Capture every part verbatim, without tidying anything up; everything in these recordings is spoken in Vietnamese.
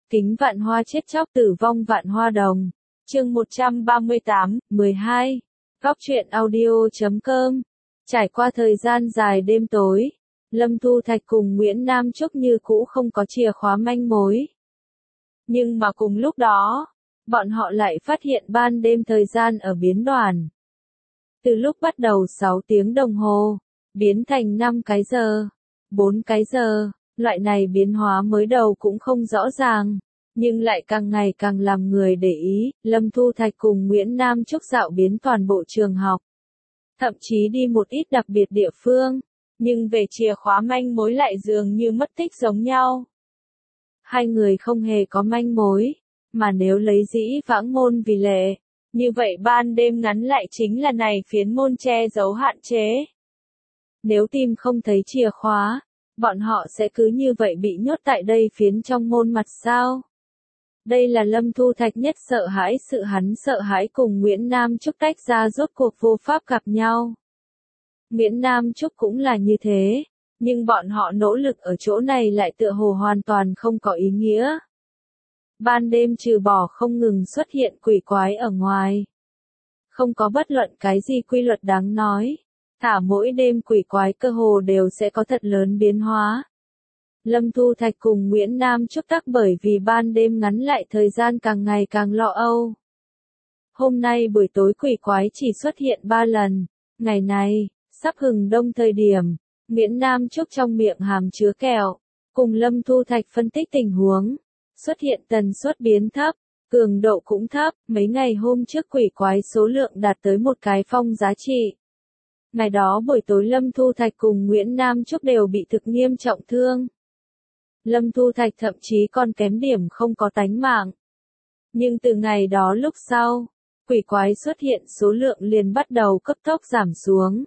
Kính vạn hoa chết chóc tử vong vạn hoa đồng. Chương một trăm ba mươi tám, mười hai. Góc truyện audio chấm com. Trải qua thời gian dài đêm tối, Lâm Thu Thạch cùng Nguyễn Nam Trúc như cũ không có chìa khóa manh mối. Nhưng mà cùng lúc đó, bọn họ lại phát hiện ban đêm thời gian ở biến đoàn. Từ lúc bắt đầu sáu tiếng đồng hồ, biến thành năm cái giờ, bốn cái giờ. Loại này biến hóa mới đầu cũng không rõ ràng, nhưng lại càng ngày càng làm người để ý. Lâm Thu Thạch cùng Nguyễn Nam Trúc dạo biến toàn bộ trường học, thậm chí đi một ít đặc biệt địa phương, nhưng về chìa khóa manh mối lại dường như mất tích giống nhau. Hai người không hề có manh mối, mà nếu lấy Dĩ Vãng môn vì lệ, như vậy ban đêm ngắn lại chính là này phiến môn che giấu hạn chế. Nếu tìm không thấy chìa khóa, bọn họ sẽ cứ như vậy bị nhốt tại đây phiến trong môn mặt sao? Đây là Lâm Thu Thạch nhất sợ hãi, sự hắn sợ hãi cùng Nguyễn Nam Trúc tách ra rốt cuộc vô pháp gặp nhau. Nguyễn Nam Trúc cũng là như thế, nhưng bọn họ nỗ lực ở chỗ này lại tựa hồ hoàn toàn không có ý nghĩa. Ban đêm trừ bỏ không ngừng xuất hiện quỷ quái ở ngoài, không có bất luận cái gì quy luật đáng nói. Thả mỗi đêm quỷ quái cơ hồ đều sẽ có thật lớn biến hóa. Lâm Thu Thạch cùng Nguyễn Nam Trúc tắc bởi vì ban đêm ngắn lại thời gian càng ngày càng lo âu. Hôm nay buổi tối quỷ quái chỉ xuất hiện ba lần. Ngày này, sắp hừng đông thời điểm, Nguyễn Nam Trúc trong miệng hàm chứa kẹo, cùng Lâm Thu Thạch phân tích tình huống. Xuất hiện tần suất biến thấp, cường độ cũng thấp. Mấy ngày hôm trước quỷ quái số lượng đạt tới một cái phong giá trị. Ngày đó buổi tối Lâm Thu Thạch cùng Nguyễn Nam Trúc đều bị thực nghiêm trọng thương. Lâm Thu Thạch thậm chí còn kém điểm không có tánh mạng. Nhưng từ ngày đó lúc sau, quỷ quái xuất hiện số lượng liền bắt đầu cấp tốc giảm xuống.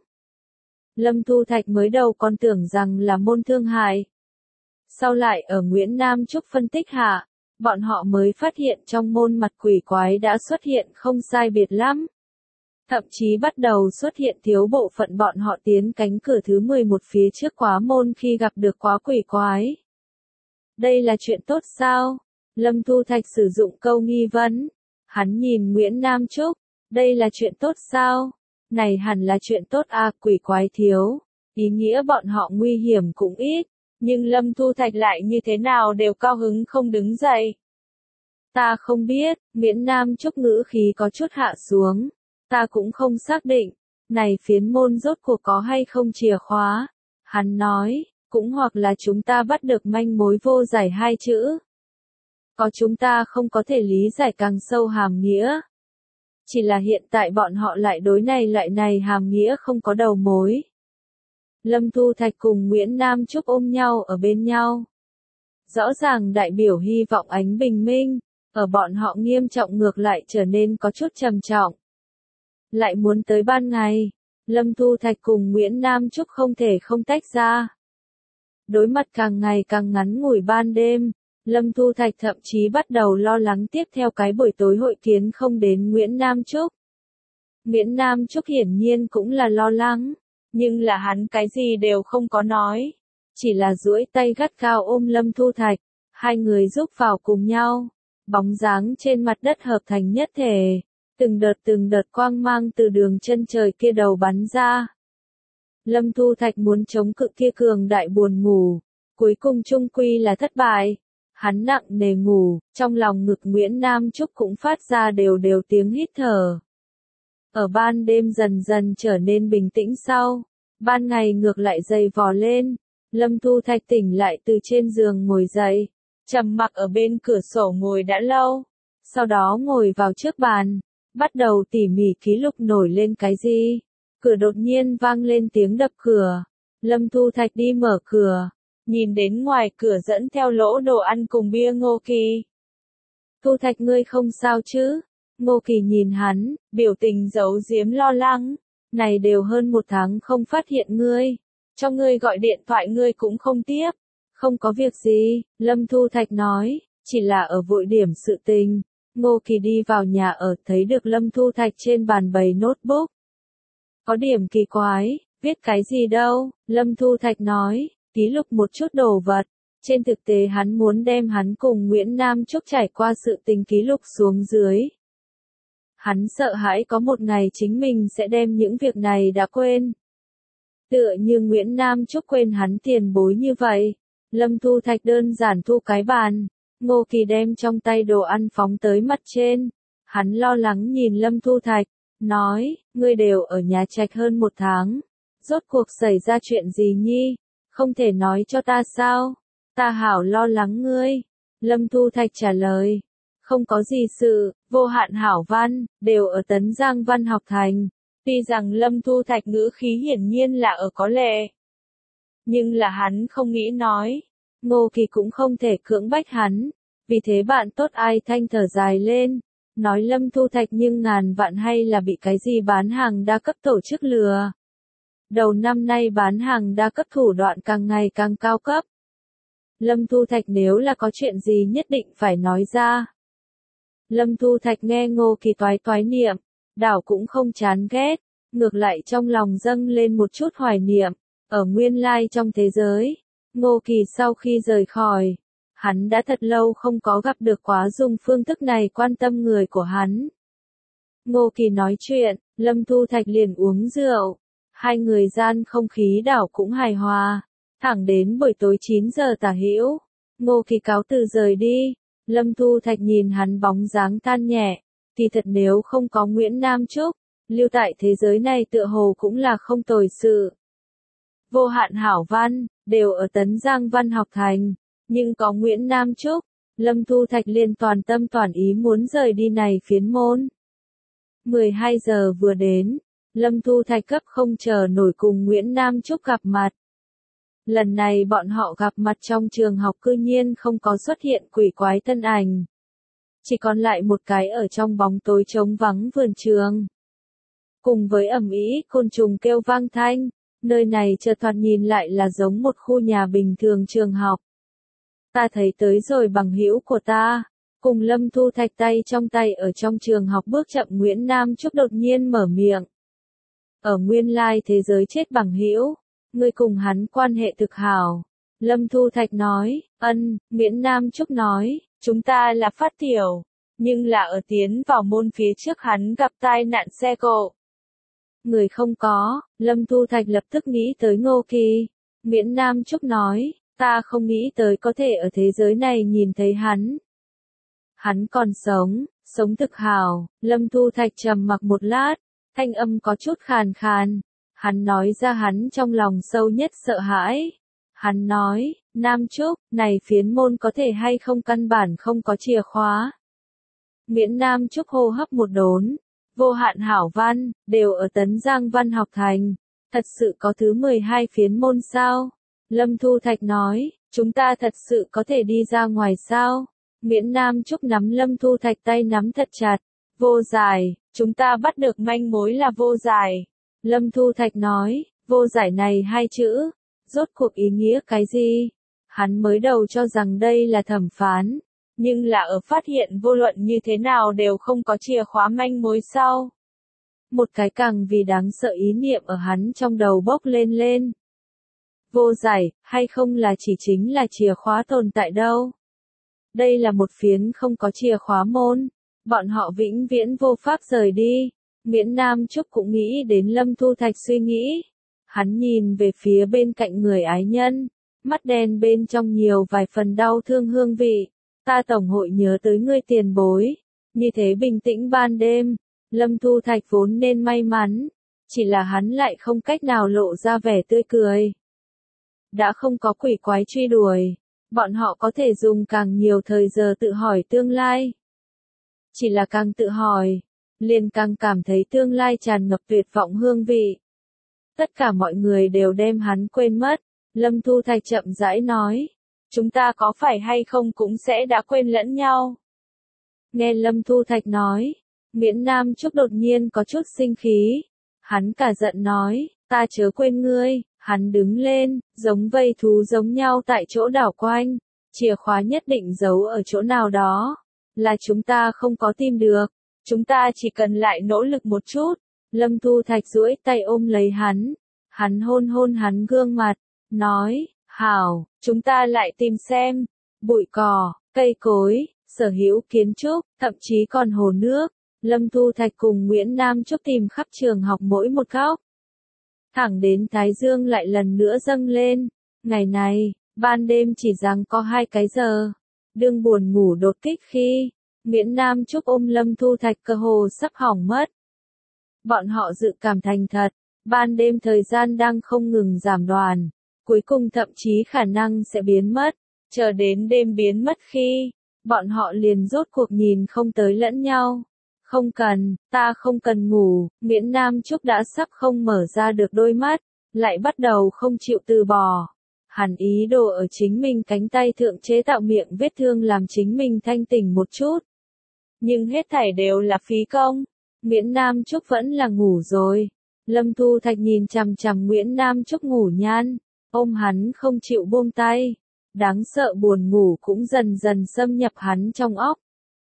Lâm Thu Thạch mới đầu còn tưởng rằng là môn thương hại. Sau lại ở Nguyễn Nam Trúc phân tích hạ, bọn họ mới phát hiện trong môn mặt quỷ quái đã xuất hiện không sai biệt lắm. Thậm chí bắt đầu xuất hiện thiếu bộ phận bọn họ tiến cánh cửa thứ mười một phía trước quá môn khi gặp được quá quỷ quái. Đây là chuyện tốt sao? Lâm Thu Thạch sử dụng câu nghi vấn. Hắn nhìn Nguyễn Nam Trúc. Đây là chuyện tốt sao? Này hẳn là chuyện tốt à, quỷ quái thiếu. Ý nghĩa bọn họ nguy hiểm cũng ít. Nhưng Lâm Thu Thạch lại như thế nào đều cao hứng không đứng dậy. Ta không biết, Nguyễn Nam Trúc ngữ khí có chút hạ xuống. Ta cũng không xác định, này phiến môn rốt cuộc có hay không chìa khóa. Hắn nói, cũng hoặc là chúng ta bắt được manh mối vô giải hai chữ. Có chúng ta không có thể lý giải càng sâu hàm nghĩa. Chỉ là hiện tại bọn họ lại đối này lại này hàm nghĩa không có đầu mối. Lâm Thu Thạch cùng Nguyễn Nam Trúc ôm nhau ở bên nhau. Rõ ràng đại biểu hy vọng ánh bình minh, ở bọn họ nghiêm trọng ngược lại trở nên có chút trầm trọng. Lại muốn tới ban ngày, Lâm Thu Thạch cùng Nguyễn Nam Trúc không thể không tách ra. Đối mặt càng ngày càng ngắn ngủi ban đêm, Lâm Thu Thạch thậm chí bắt đầu lo lắng tiếp theo cái buổi tối hội kiến không đến Nguyễn Nam Trúc. Nguyễn Nam Trúc hiển nhiên cũng là lo lắng, nhưng là hắn cái gì đều không có nói. Chỉ là duỗi tay gắt gao ôm Lâm Thu Thạch, hai người giúp vào cùng nhau, bóng dáng trên mặt đất hợp thành nhất thể. Từng đợt từng đợt quang mang từ đường chân trời kia đầu bắn ra. Lâm Thu Thạch muốn chống cự kia cường đại buồn ngủ, cuối cùng chung quy là thất bại. Hắn nặng nề ngủ, trong lòng ngực Nguyễn Nam Trúc cũng phát ra đều đều tiếng hít thở. Ở ban đêm dần dần trở nên bình tĩnh sau, ban ngày ngược lại dày vò lên. Lâm Thu Thạch tỉnh lại từ trên giường ngồi dậy, trầm mặc ở bên cửa sổ ngồi đã lâu, sau đó ngồi vào trước bàn. Bắt đầu tỉ mỉ ký lục nổi lên cái gì. Cửa đột nhiên vang lên tiếng đập cửa. Lâm Thu Thạch đi mở cửa. Nhìn đến ngoài cửa dẫn theo lỗ đồ ăn cùng bia Ngô Kỳ. Thu Thạch ngươi không sao chứ? Ngô Kỳ nhìn hắn, biểu tình giấu giếm lo lắng. Này đều hơn một tháng không phát hiện ngươi. Cho ngươi gọi điện thoại ngươi cũng không tiếp. Không có việc gì, Lâm Thu Thạch nói, chỉ là ở vội điểm sự tình. Ngô Kỳ đi vào nhà ở thấy được Lâm Thu Thạch trên bàn bày notebook. Có điểm kỳ quái, viết cái gì đâu, Lâm Thu Thạch nói, ký lục một chút đồ vật. Trên thực tế hắn muốn đem hắn cùng Nguyễn Nam Trúc trải qua sự tình ký lục xuống dưới. Hắn sợ hãi có một ngày chính mình sẽ đem những việc này đã quên. Tựa như Nguyễn Nam Trúc quên hắn tiền bối như vậy. Lâm Thu Thạch đơn giản thu cái bàn. Ngô Kỳ đem trong tay đồ ăn phóng tới mặt trên. Hắn lo lắng nhìn Lâm Thu Thạch, nói, ngươi đều ở nhà trạch hơn một tháng. Rốt cuộc xảy ra chuyện gì nhi? Không thể nói cho ta sao? Ta hảo lo lắng ngươi. Lâm Thu Thạch trả lời, không có gì sự, Vô Hạn Hảo Văn, đều ở Tấn Giang Văn học thành. Tuy rằng Lâm Thu Thạch ngữ khí hiển nhiên là ở có lệ. Nhưng là hắn không nghĩ nói. Ngô Kỳ cũng không thể cưỡng bách hắn. Vì thế bạn tốt ai thanh thở dài lên. Nói Lâm Thu Thạch nhưng ngàn vạn hay là bị cái gì bán hàng đa cấp tổ chức lừa. Đầu năm nay bán hàng đa cấp thủ đoạn càng ngày càng cao cấp. Lâm Thu Thạch nếu là có chuyện gì nhất định phải nói ra. Lâm Thu Thạch nghe Ngô Kỳ toái toái niệm, đảo cũng không chán ghét, ngược lại trong lòng dâng lên một chút hoài niệm, ở nguyên lai trong thế giới. Ngô Kỳ sau khi rời khỏi, hắn đã thật lâu không có gặp được quá dùng phương thức này quan tâm người của hắn. Ngô Kỳ nói chuyện, Lâm Thu Thạch liền uống rượu, hai người gian không khí đảo cũng hài hòa, thẳng đến buổi tối chín giờ tả hữu, Ngô Kỳ cáo từ rời đi. Lâm Thu Thạch nhìn hắn bóng dáng than nhẹ, thì thật nếu không có Nguyễn Nam Trúc, lưu tại thế giới này tựa hồ cũng là không tồi sự. Vô Hạn Hảo Văn, đều ở Tấn Giang Văn học thành, nhưng có Nguyễn Nam Trúc, Lâm Thu Thạch liền toàn tâm toàn ý muốn rời đi này phiến môn. mười hai giờ vừa đến, Lâm Thu Thạch cấp không chờ nổi cùng Nguyễn Nam Trúc gặp mặt. Lần này bọn họ gặp mặt trong trường học cư nhiên không có xuất hiện quỷ quái thân ảnh. Chỉ còn lại một cái ở trong bóng tối trống vắng vườn trường. Cùng với ầm ĩ côn trùng kêu vang thanh, nơi này chợt thoạt nhìn lại là giống một khu nhà bình thường trường học. Ta thấy tới rồi bằng hữu của ta, cùng Lâm Thu Thạch tay trong tay ở trong trường học bước chậm Nguyễn Nam Trúc đột nhiên mở miệng. Ở nguyên lai thế giới chết bằng hữu. Ngươi cùng hắn quan hệ thực hảo. Lâm Thu Thạch nói, ân, Nguyễn Nam Trúc nói, chúng ta là phát tiểu, nhưng là ở tiến vào môn phía trước hắn gặp tai nạn xe cộ. Người không có, Lâm Thu Thạch lập tức nghĩ tới Ngô Kỳ. Nguyễn Nam Trúc nói, ta không nghĩ tới có thể ở thế giới này nhìn thấy hắn. Hắn còn sống, sống thực hảo. Lâm Thu Thạch trầm mặc một lát, thanh âm có chút khàn khàn. Hắn nói ra hắn trong lòng sâu nhất sợ hãi. Hắn nói, Nam Trúc, này phiến môn có thể hay không căn bản không có chìa khóa. Nguyễn Nam Trúc hô hấp một đốn. Vô Hạn Hảo Văn, đều ở Tấn Giang Văn học thành. Thật sự có thứ mười hai phiến môn sao? Lâm Thu Thạch nói, chúng ta thật sự có thể đi ra ngoài sao? Nguyễn Nam Trúc nắm Lâm Thu Thạch tay nắm thật chặt. Vô giải, chúng ta bắt được manh mối là vô giải. Lâm Thu Thạch nói, vô giải này hai chữ, rốt cuộc ý nghĩa cái gì? Hắn mới đầu cho rằng đây là thẩm phán, nhưng là ở phát hiện vô luận như thế nào đều không có chìa khóa manh mối sau. Một cái càng vì đáng sợ ý niệm ở hắn trong đầu bốc lên lên. Vô giải, hay không là chỉ chính là chìa khóa tồn tại đâu? Đây là một phiến không có chìa khóa môn, bọn họ vĩnh viễn vô pháp rời đi. Nguyễn Nam Trúc cũng nghĩ đến Lâm Thu Thạch suy nghĩ. Hắn nhìn về phía bên cạnh người ái nhân, mắt đen bên trong nhiều vài phần đau thương hương vị. Ta tổng hội nhớ tới ngươi tiền bối. Như thế bình tĩnh ban đêm, Lâm Thu Thạch vốn nên may mắn, chỉ là hắn lại không cách nào lộ ra vẻ tươi cười. Đã không có quỷ quái truy đuổi, bọn họ có thể dùng càng nhiều thời giờ tự hỏi tương lai. Chỉ là càng tự hỏi, liền càng cảm thấy tương lai tràn ngập tuyệt vọng hương vị. Tất cả mọi người đều đem hắn quên mất. Lâm Thu Thạch chậm rãi nói, chúng ta có phải hay không cũng sẽ đã quên lẫn nhau. Nghe Lâm Thu Thạch nói, Nguyễn Nam Trúc đột nhiên có chút sinh khí. Hắn cả giận nói, ta chớ quên ngươi. Hắn đứng lên, giống vây thú giống nhau tại chỗ đảo quanh. Chìa khóa nhất định giấu ở chỗ nào đó, là chúng ta không có tìm được. Chúng ta chỉ cần lại nỗ lực một chút. Lâm Thu Thạch duỗi tay ôm lấy hắn. Hắn hôn hôn hắn gương mặt, nói, Hảo, chúng ta lại tìm xem. Bụi cỏ, cây cối, sở hữu kiến trúc, thậm chí còn hồ nước. Lâm Thu Thạch cùng Nguyễn Nam Trúc tìm khắp trường học mỗi một góc. Thẳng đến Thái Dương lại lần nữa dâng lên. Ngày này, ban đêm chỉ rằng có hai cái giờ. Đương buồn ngủ đột kích khi Nguyễn Nam Trúc ôm Lâm Thu Thạch cơ hồ sắp hỏng mất. Bọn họ dự cảm thành thật, ban đêm thời gian đang không ngừng giảm đoàn, cuối cùng thậm chí khả năng sẽ biến mất, chờ đến đêm biến mất khi bọn họ liền rốt cuộc nhìn không tới lẫn nhau. Không cần, ta không cần ngủ, Nguyễn Nam Trúc đã sắp không mở ra được đôi mắt, lại bắt đầu không chịu từ bỏ. Hắn ý đồ ở chính mình cánh tay thượng chế tạo miệng vết thương làm chính mình thanh tỉnh một chút. Nhưng hết thảy đều là phí công. Nguyễn Nam Trúc vẫn là ngủ rồi. Lâm Thu Thạch nhìn chằm chằm Nguyễn Nam Trúc ngủ nhan, ôm hắn không chịu buông tay. Đáng sợ buồn ngủ cũng dần dần xâm nhập hắn trong óc.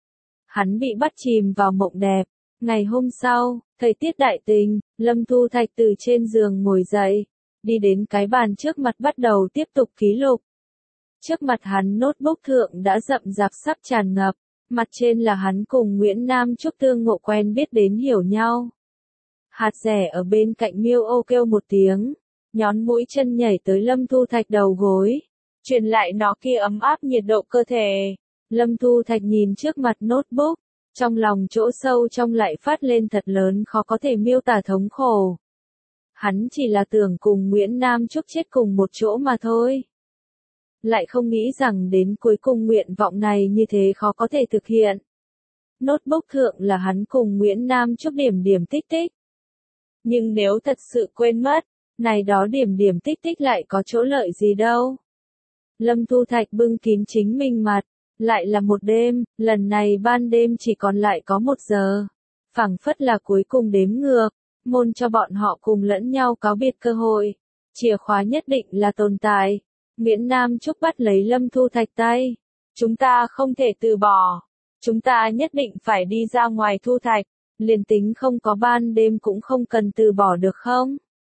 Hắn bị bắt chìm vào mộng đẹp. Ngày hôm sau, thời tiết đại tình, Lâm Thu Thạch từ trên giường ngồi dậy, đi đến cái bàn trước mặt bắt đầu tiếp tục ký lục. Trước mặt hắn notebook thượng đã rậm rạp sắp tràn ngập, mặt trên là hắn cùng Nguyễn Nam Trúc tương ngộ quen biết đến hiểu nhau. Hạt rẻ ở bên cạnh miêu ô kêu một tiếng, nhón mũi chân nhảy tới Lâm Thu Thạch đầu gối, truyền lại nó kia ấm áp nhiệt độ cơ thể. Lâm Thu Thạch nhìn trước mặt notebook, trong lòng chỗ sâu trong lại phát lên thật lớn khó có thể miêu tả thống khổ. Hắn chỉ là tưởng cùng Nguyễn Nam Trúc chết cùng một chỗ mà thôi. Lại không nghĩ rằng đến cuối cùng nguyện vọng này như thế khó có thể thực hiện. Notebook thượng là hắn cùng Nguyễn Nam Trúc điểm điểm tích tích. Nhưng nếu thật sự quên mất, này đó điểm điểm tích tích lại có chỗ lợi gì đâu. Lâm Thu Thạch bưng kín chính mình mặt, lại là một đêm, lần này ban đêm chỉ còn lại có một giờ. Phảng phất là cuối cùng đếm ngược, môn cho bọn họ cùng lẫn nhau cáo biệt cơ hội. Chìa khóa nhất định là tồn tại. Nguyễn Nam Trúc bắt lấy Lâm Thu Thạch tay. Chúng ta không thể từ bỏ. Chúng ta nhất định phải đi ra ngoài Thu Thạch. Liền tính không có ban đêm cũng không cần từ bỏ được không?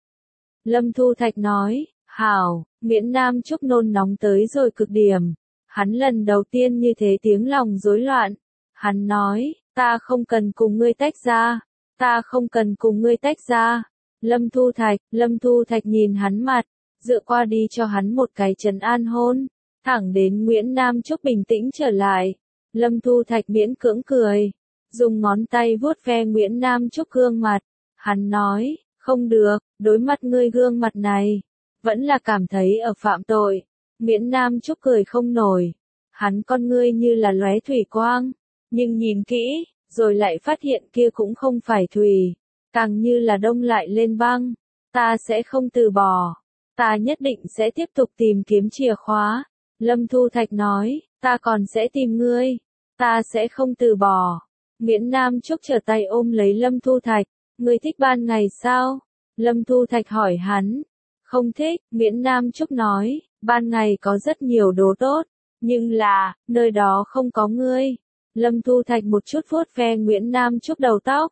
Lâm Thu Thạch nói, hảo, Nguyễn Nam Trúc nôn nóng tới rồi cực điểm. Hắn lần đầu tiên như thế tiếng lòng rối loạn. Hắn nói, ta không cần cùng ngươi tách ra. Ta không cần cùng ngươi tách ra. Lâm Thu Thạch, Lâm Thu Thạch nhìn hắn mặt, dựa qua đi cho hắn một cái trấn an hôn. Thẳng đến Nguyễn Nam Trúc bình tĩnh trở lại. Lâm Thu Thạch miễn cưỡng cười, dùng ngón tay vuốt ve Nguyễn Nam Trúc gương mặt. Hắn nói, không được, đối mặt ngươi gương mặt này, vẫn là cảm thấy ở phạm tội. Nguyễn Nam Trúc cười không nổi. Hắn con ngươi như là lóe thủy quang, nhưng nhìn kỹ, rồi lại phát hiện kia cũng không phải thủy, càng như là đông lại lên băng. Ta sẽ không từ bỏ. Ta nhất định sẽ tiếp tục tìm kiếm chìa khóa. Lâm Thu Thạch nói, ta còn sẽ tìm ngươi. Ta sẽ không từ bỏ. Nguyễn Nam Trúc trở tay ôm lấy Lâm Thu Thạch. Ngươi thích ban ngày sao? Lâm Thu Thạch hỏi hắn. Không thích, Nguyễn Nam Trúc nói, ban ngày có rất nhiều đồ tốt, nhưng là, nơi đó không có ngươi. Lâm Thu Thạch một chút vuốt ve Nguyễn Nam Trúc đầu tóc.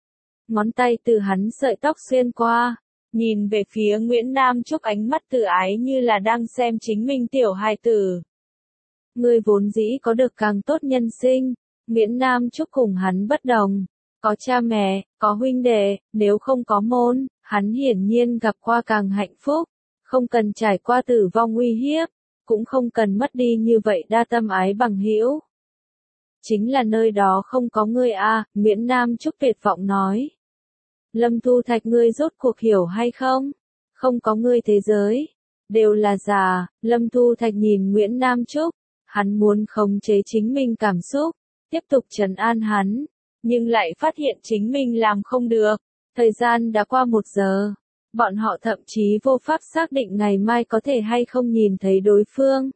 Ngón tay từ hắn sợi tóc xuyên qua, nhìn về phía Nguyễn Nam Trúc ánh mắt từ ái như là đang xem chính mình tiểu hài tử. Ngươi vốn dĩ có được càng tốt nhân sinh. Nguyễn Nam Trúc cùng hắn bất đồng. Có cha mẹ, có huynh đệ, nếu không có môn, hắn hiển nhiên gặp qua càng hạnh phúc. Không cần trải qua tử vong uy hiếp, cũng không cần mất đi như vậy đa tâm ái bằng hữu. Chính là nơi đó không có ngươi a, Nguyễn Nam Trúc tuyệt vọng nói. Lâm Thu Thạch ngươi rốt cuộc hiểu hay không? Không có ngươi thế giới, đều là giả. Lâm Thu Thạch nhìn Nguyễn Nam Trúc, hắn muốn khống chế chính mình cảm xúc, tiếp tục trấn an hắn, nhưng lại phát hiện chính mình làm không được. Thời gian đã qua một giờ, bọn họ thậm chí vô pháp xác định ngày mai có thể hay không nhìn thấy đối phương.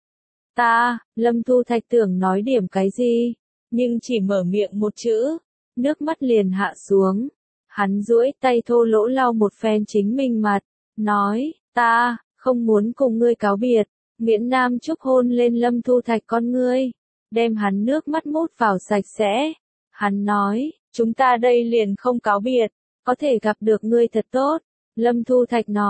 Ta, Lâm Thu Thạch tưởng nói điểm cái gì, nhưng chỉ mở miệng một chữ, nước mắt liền hạ xuống. Hắn duỗi tay thô lỗ lau một phen chính mình mặt, nói, ta, không muốn cùng ngươi cáo biệt. Nguyễn Nam Trúc hôn lên Lâm Thu Thạch con ngươi, đem hắn nước mắt mút vào sạch sẽ. Hắn nói, chúng ta đây liền không cáo biệt, có thể gặp được ngươi thật tốt. Lâm Thu Thạch nói,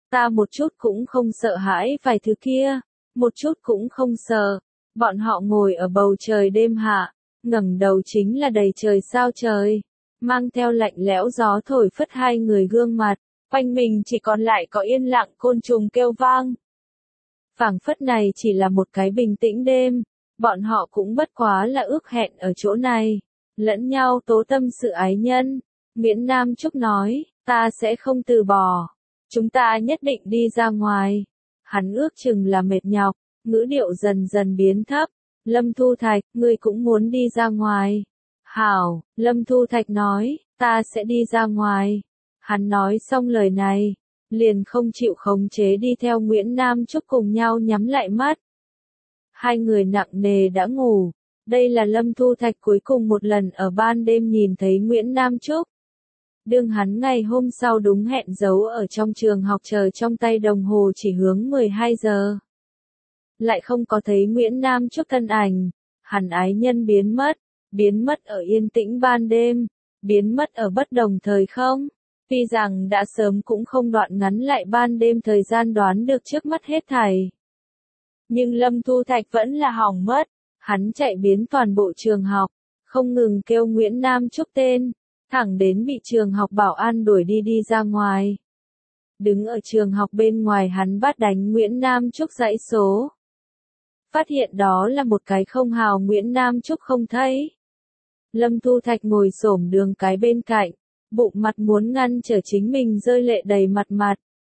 Ta một chút cũng không sợ hãi vài thứ kia, một chút cũng không sợ. Bọn họ ngồi ở bầu trời đêm hạ, ngẩng đầu chính là đầy trời sao trời, mang theo lạnh lẽo gió thổi phất hai người gương mặt, quanh mình chỉ còn lại có yên lặng côn trùng kêu vang. Phảng phất này chỉ là một cái bình tĩnh đêm, bọn họ cũng bất quá là ước hẹn ở chỗ này, lẫn nhau tố tâm sự ái nhân. Nguyễn Nam Trúc nói, ta sẽ không từ bỏ, chúng ta nhất định đi ra ngoài. Hắn ước chừng là mệt nhọc, ngữ điệu dần dần biến thấp. Lâm Thu Thạch, ngươi cũng muốn đi ra ngoài. Hảo, Lâm Thu Thạch nói, ta sẽ đi ra ngoài. Hắn nói xong lời này, liền không chịu khống chế đi theo Nguyễn Nam Trúc cùng nhau nhắm lại mắt. Hai người nặng nề đã ngủ. Đây là Lâm Thu Thạch cuối cùng một lần ở ban đêm nhìn thấy Nguyễn Nam Trúc. Đương hắn ngày hôm sau đúng hẹn giấu ở trong trường học chờ trong tay đồng hồ chỉ hướng mười hai giờ. Lại không có thấy Nguyễn Nam Trúc thân ảnh, hẳn ái nhân biến mất, biến mất ở yên tĩnh ban đêm, biến mất ở bất đồng thời không. Tuy rằng đã sớm cũng không đoạn ngắn lại ban đêm thời gian đoán được trước mắt hết thảy. Nhưng Lâm Thu Thạch vẫn là hỏng mất, hắn chạy biến toàn bộ trường học, không ngừng kêu Nguyễn Nam Trúc tên, thẳng đến bị trường học bảo an đuổi đi đi ra ngoài. Đứng ở trường học bên ngoài hắn bắt đánh Nguyễn Nam Trúc dãy số. Phát hiện đó là một cái không hào Nguyễn Nam Trúc không thấy. Lâm Thu Thạch ngồi xổm đường cái bên cạnh, bụng mặt muốn ngăn trở chính mình rơi lệ đầy mặt mặt.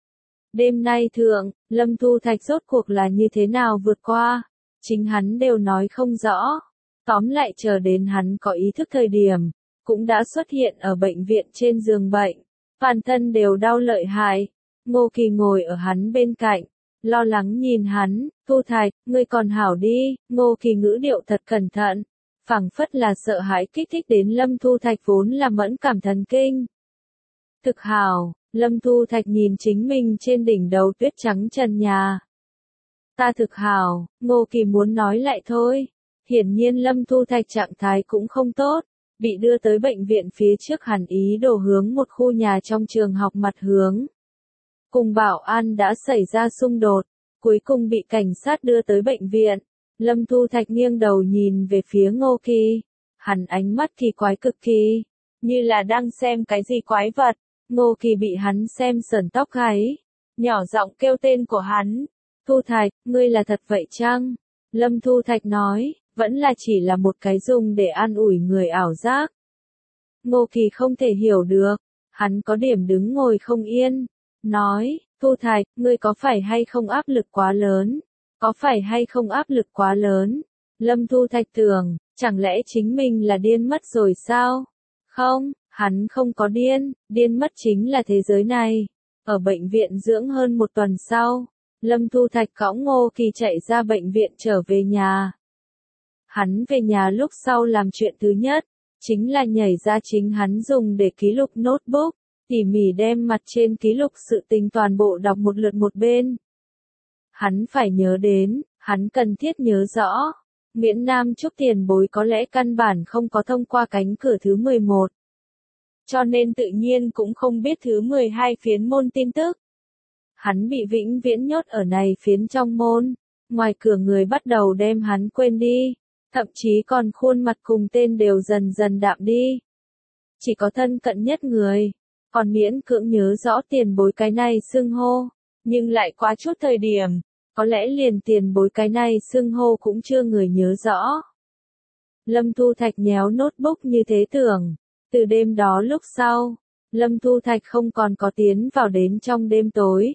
Đêm nay thượng, Lâm Thu Thạch rốt cuộc là như thế nào vượt qua, chính hắn đều nói không rõ. Tóm lại chờ đến hắn có ý thức thời điểm, cũng đã xuất hiện ở bệnh viện trên giường bệnh, toàn thân đều đau lợi hại. Ngô Kỳ ngồi ở hắn bên cạnh, lo lắng nhìn hắn, Thu Thạch, ngươi còn hảo đi. Ngô Kỳ ngữ điệu thật cẩn thận, phảng phất là sợ hãi kích thích đến Lâm Thu Thạch vốn là mẫn cảm thần kinh. Thực hảo, Lâm Thu Thạch nhìn chính mình trên đỉnh đầu tuyết trắng trần nhà. Ta thực hảo, Ngô Kỳ muốn nói lại thôi. Hiển nhiên Lâm Thu Thạch trạng thái cũng không tốt, bị đưa tới bệnh viện phía trước hẳn ý đồ hướng một khu nhà trong trường học mặt hướng. Cùng bảo an đã xảy ra xung đột, cuối cùng bị cảnh sát đưa tới bệnh viện. Lâm Thu Thạch nghiêng đầu nhìn về phía Ngô Kỳ, hắn ánh mắt kỳ quái cực kỳ, như là đang xem cái gì quái vật. Ngô Kỳ bị hắn xem sởn tóc gáy, nhỏ giọng kêu tên của hắn. Thu Thạch, ngươi là thật vậy chăng? Lâm Thu Thạch nói, vẫn là chỉ là một cái dùng để an ủi người ảo giác. Ngô Kỳ không thể hiểu được, hắn có điểm đứng ngồi không yên, nói, Thu Thạch, ngươi có phải hay không áp lực quá lớn? Có phải hay không áp lực quá lớn? Lâm Thu Thạch tưởng, chẳng lẽ chính mình là điên mất rồi sao? Không, hắn không có điên, điên mất chính là thế giới này. Ở bệnh viện dưỡng hơn một tuần sau, Lâm Thu Thạch cõng Ngô Kỳ chạy ra bệnh viện trở về nhà. Hắn về nhà lúc sau làm chuyện thứ nhất, chính là nhảy ra chính hắn dùng để ký lục notebook, tỉ mỉ đem mặt trên ký lục sự tình toàn bộ đọc một lượt một bên. Hắn phải nhớ đến, hắn cần thiết nhớ rõ, Nguyễn Nam Trúc tiền bối có lẽ căn bản không có thông qua cánh cửa thứ mười một. Cho nên tự nhiên cũng không biết thứ mười hai phiến môn tin tức. Hắn bị vĩnh viễn nhốt ở này phiến trong môn, ngoài cửa người bắt đầu đem hắn quên đi, thậm chí còn khuôn mặt cùng tên đều dần dần đạm đi. Chỉ có thân cận nhất người, còn miễn cưỡng nhớ rõ tiền bối cái này xưng hô, nhưng lại quá chút thời điểm, có lẽ liền tiền bối cái này xưng hô cũng chưa người nhớ rõ. Lâm Thu Thạch nhéo notebook như thế tưởng, từ đêm đó lúc sau, Lâm Thu Thạch không còn có tiến vào đến trong đêm tối.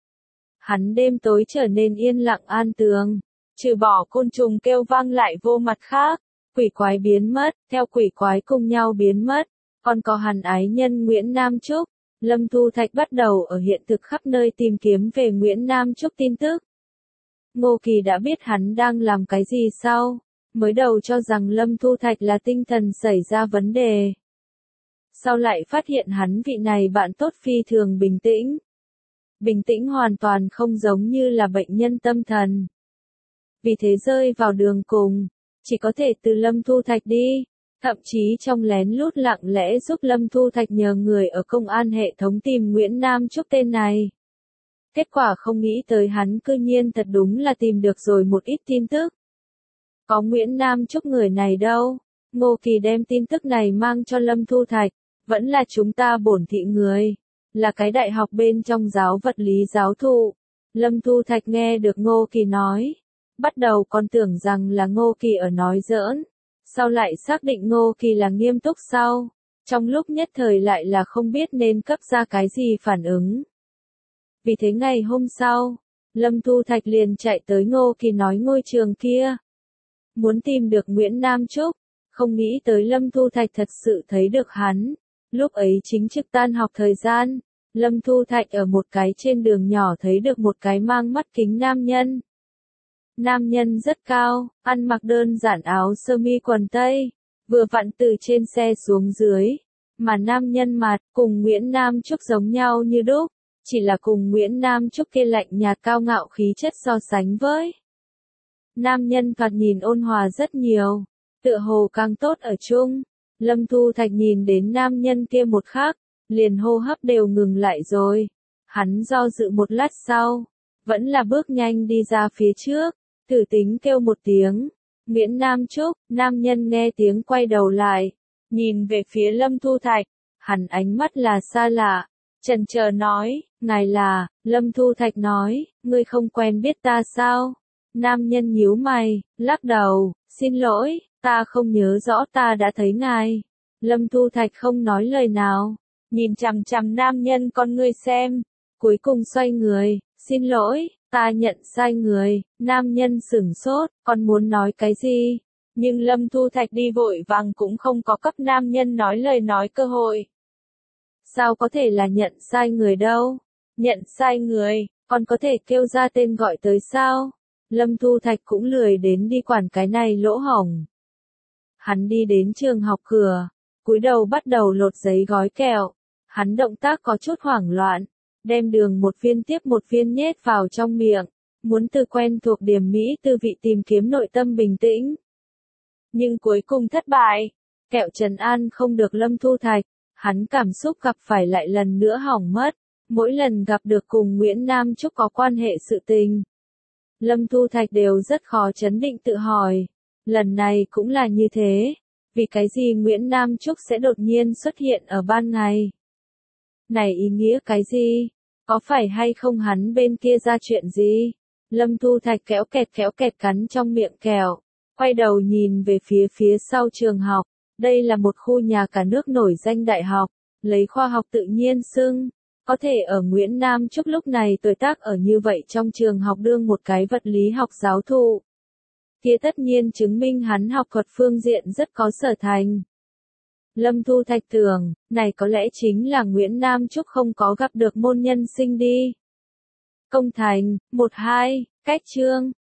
Hắn đêm tối trở nên yên lặng an tường, trừ bỏ côn trùng kêu vang lại vô mặt khác, quỷ quái biến mất, theo quỷ quái cùng nhau biến mất, còn có hàn ái nhân Nguyễn Nam Trúc. Lâm Thu Thạch bắt đầu ở hiện thực khắp nơi tìm kiếm về Nguyễn Nam Trúc tin tức. Ngô Kỳ đã biết hắn đang làm cái gì sau, mới đầu cho rằng Lâm Thu Thạch là tinh thần xảy ra vấn đề. Sau lại phát hiện hắn vị này bạn tốt phi thường bình tĩnh. Bình tĩnh hoàn toàn không giống như là bệnh nhân tâm thần. Vì thế rơi vào đường cùng, chỉ có thể từ Lâm Thu Thạch đi, thậm chí trong lén lút lặng lẽ giúp Lâm Thu Thạch nhờ người ở công an hệ thống tìm Nguyễn Nam Trúc tên này. Kết quả không nghĩ tới hắn cư nhiên thật đúng là tìm được rồi một ít tin tức. Có Nguyễn Nam Trúc người này đâu? Ngô Kỳ đem tin tức này mang cho Lâm Thu Thạch, vẫn là chúng ta bổn thị người, là cái đại học bên trong giáo vật lý giáo thụ. Lâm Thu Thạch nghe được Ngô Kỳ nói, bắt đầu còn tưởng rằng là Ngô Kỳ ở nói giỡn, sau lại xác định Ngô Kỳ là nghiêm túc sau, trong lúc nhất thời lại là không biết nên cấp ra cái gì phản ứng. Vì thế ngày hôm sau, Lâm Thu Thạch liền chạy tới Ngô Kỳ nói ngôi trường kia, muốn tìm được Nguyễn Nam Trúc, không nghĩ tới Lâm Thu Thạch thật sự thấy được hắn. Lúc ấy chính trực tan học thời gian, Lâm Thu Thạch ở một cái trên đường nhỏ thấy được một cái mang mắt kính nam nhân. Nam nhân rất cao, ăn mặc đơn giản áo sơ mi quần tây, vừa vặn từ trên xe xuống dưới, mà nam nhân mặt cùng Nguyễn Nam Trúc giống nhau như đúc, chỉ là cùng Nguyễn Nam Trúc kia lạnh nhạt cao ngạo khí chất so sánh với. Nam nhân thoạt nhìn ôn hòa rất nhiều, tựa hồ càng tốt ở chung. Lâm Thu Thạch nhìn đến nam nhân kia một khắc, liền hô hấp đều ngừng lại rồi. Hắn do dự một lát sau, vẫn là bước nhanh đi ra phía trước, thử tính kêu một tiếng. Nguyễn Nam Trúc, nam nhân nghe tiếng quay đầu lại, nhìn về phía Lâm Thu Thạch, hắn ánh mắt là xa lạ, chần chờ nói, ngài là, Lâm Thu Thạch nói, ngươi không quen biết ta sao? Nam nhân nhíu mày, lắc đầu, xin lỗi, ta không nhớ rõ ta đã thấy ngài. Lâm Thu Thạch không nói lời nào, nhìn chằm chằm nam nhân con ngươi xem, cuối cùng xoay người, xin lỗi, ta nhận sai người. Nam nhân sửng sốt, còn muốn nói cái gì? Nhưng Lâm Thu Thạch đi vội vàng cũng không có cấp nam nhân nói lời nói cơ hội. Sao có thể là nhận sai người đâu? Nhận sai người, còn có thể kêu ra tên gọi tới sao? Lâm Thu Thạch cũng lười đến đi quản cái này lỗ hổng. Hắn đi đến trường học cửa, cúi đầu bắt đầu lột giấy gói kẹo. Hắn động tác có chút hoảng loạn, đem đường một viên tiếp một viên nhét vào trong miệng, muốn từ quen thuộc điểm mỹ tư vị tìm kiếm nội tâm bình tĩnh. Nhưng cuối cùng thất bại, kẹo trấn an không được Lâm Thu Thạch, hắn cảm xúc gặp phải lại lần nữa hỏng mất, mỗi lần gặp được cùng Nguyễn Nam Trúc có quan hệ sự tình. Lâm Thu Thạch đều rất khó chấn định tự hỏi, lần này cũng là như thế, vì cái gì Nguyễn Nam Trúc sẽ đột nhiên xuất hiện ở ban ngày? Này ý nghĩa cái gì? Có phải hay không hắn bên kia ra chuyện gì? Lâm Thu Thạch kéo kẹt kéo kẹt cắn trong miệng kẹo, quay đầu nhìn về phía phía sau trường học, đây là một khu nhà cả nước nổi danh đại học, lấy khoa học tự nhiên xưng. Có thể ở Nguyễn Nam Trúc lúc này tuổi tác ở như vậy trong trường học đương một cái vật lý học giáo thụ. Kia tất nhiên chứng minh hắn học thuật phương diện rất có sở thành. Lâm Thu Thạch tưởng, này có lẽ chính là Nguyễn Nam Trúc không có gặp được môn nhân sinh đi. Công thành, một hai, cách chương.